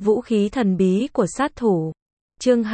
Vũ khí thần bí của sát thủ. Chương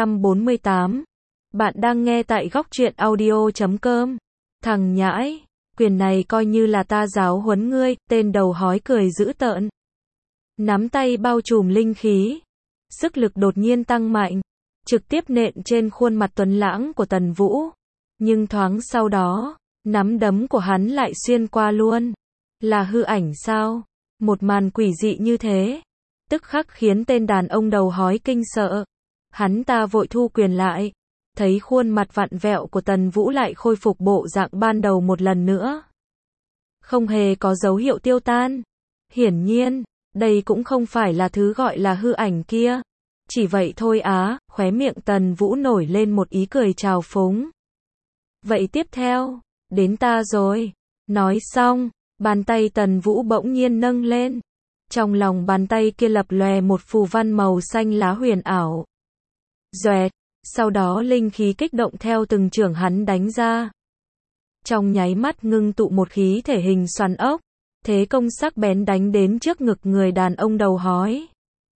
248. Bạn đang nghe tại góc truyện audio.com. Thằng nhãi, quyền này coi như là ta giáo huấn ngươi, tên đầu hói cười dữ tợn. Nắm tay bao trùm linh khí. Sức lực đột nhiên tăng mạnh, trực tiếp nện trên khuôn mặt tuấn lãng của Tần Vũ. Nhưng thoáng sau đó, nắm đấm của hắn lại xuyên qua luôn. Là hư ảnh sao? Một màn quỷ dị như thế, tức khắc khiến tên đàn ông đầu hói kinh sợ. Hắn ta vội thu quyền lại, thấy khuôn mặt vặn vẹo của Tần Vũ lại khôi phục bộ dạng ban đầu một lần nữa. Không hề có dấu hiệu tiêu tan. Hiển nhiên, đây cũng không phải là thứ gọi là hư ảnh kia. Chỉ vậy thôi á, khóe miệng Tần Vũ nổi lên một ý cười trào phúng. Vậy tiếp theo, đến ta rồi. Nói xong, bàn tay Tần Vũ bỗng nhiên nâng lên. Trong lòng bàn tay kia lập lòe một phù văn màu xanh lá huyền ảo. Doẹt, sau đó linh khí kích động theo từng chưởng hắn đánh ra. Trong nháy mắt ngưng tụ một khí thể hình xoắn ốc, thế công sắc bén đánh đến trước ngực người đàn ông đầu hói.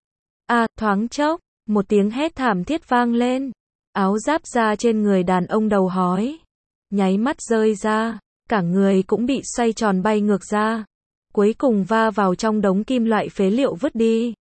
Thoáng chốc, một tiếng hét thảm thiết vang lên. Áo giáp da trên người đàn ông đầu hói nháy mắt rơi ra, cả người cũng bị xoay tròn bay ngược ra, cuối cùng va vào trong đống kim loại phế liệu vứt đi.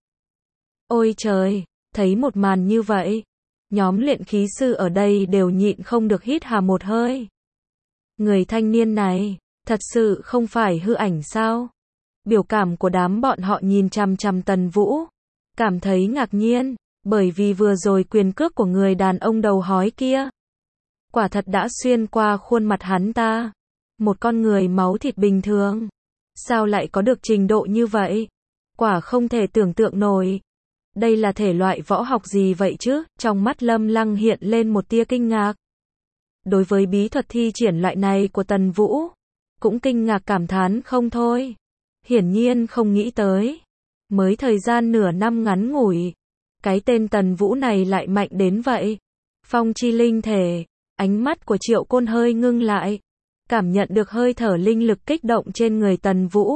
Ôi trời, thấy một màn như vậy, nhóm luyện khí sư ở đây đều nhịn không được hít hà một hơi. Người thanh niên này, thật sự không phải hư ảnh sao? Biểu cảm của đám bọn họ nhìn chằm chằm Tần Vũ, cảm thấy ngạc nhiên, bởi vì vừa rồi quyền cước của người đàn ông đầu hói kia, quả thật đã xuyên qua khuôn mặt hắn ta. Một con người máu thịt bình thường, sao lại có được trình độ như vậy? Quả không thể tưởng tượng nổi. Đây là thể loại võ học gì vậy chứ? Trong mắt Lâm Lăng hiện lên một tia kinh ngạc. Đối với bí thuật thi triển loại này của Tần Vũ, cũng kinh ngạc cảm thán không thôi. Hiển nhiên không nghĩ tới, mới thời gian nửa năm ngắn ngủi, cái tên Tần Vũ này lại mạnh đến vậy. Phong chi linh thể, ánh mắt của Triệu Côn hơi ngưng lại, cảm nhận được hơi thở linh lực kích động trên người Tần Vũ.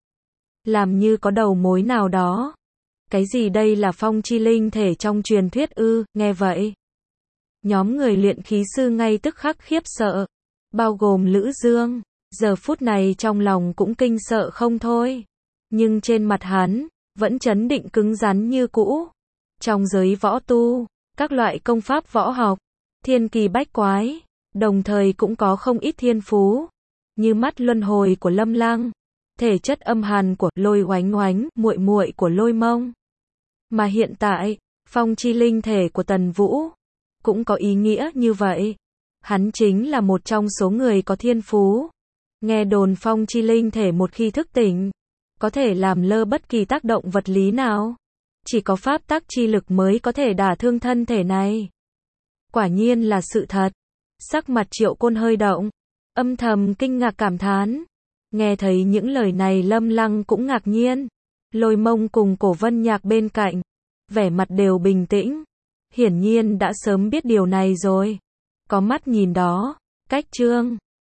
Làm như có đầu mối nào đó. Cái gì đây là phong chi linh thể trong truyền thuyết ư? Nghe vậy, nhóm người luyện khí sư ngay tức khắc khiếp sợ, bao gồm Lữ Dương, giờ phút này trong lòng cũng kinh sợ không thôi. Nhưng trên mặt hắn, vẫn trấn định cứng rắn như cũ. Trong giới võ tu, các loại công pháp võ học, thiên kỳ bách quái, đồng thời cũng có không ít thiên phú, như mắt luân hồi của Lâm Lăng, thể chất âm hàn của Lôi Oánh Oánh, muội muội của Lôi Mông. Mà hiện tại, phong chi linh thể của Tần Vũ cũng có ý nghĩa như vậy. Hắn chính là một trong số người có thiên phú. Nghe đồn phong chi linh thể một khi thức tỉnh, có thể làm lơ bất kỳ tác động vật lý nào. Chỉ có pháp tắc chi lực mới có thể đả thương thân thể này. Quả nhiên là sự thật. Sắc mặt Triệu Côn hơi động, âm thầm kinh ngạc cảm thán. Nghe thấy những lời này Lâm Lăng cũng ngạc nhiên. Lôi Mông cùng Cổ Vân Nhạc bên cạnh, vẻ mặt đều bình tĩnh. Hiển nhiên đã sớm biết điều này rồi. Có mắt nhìn đó, cách chương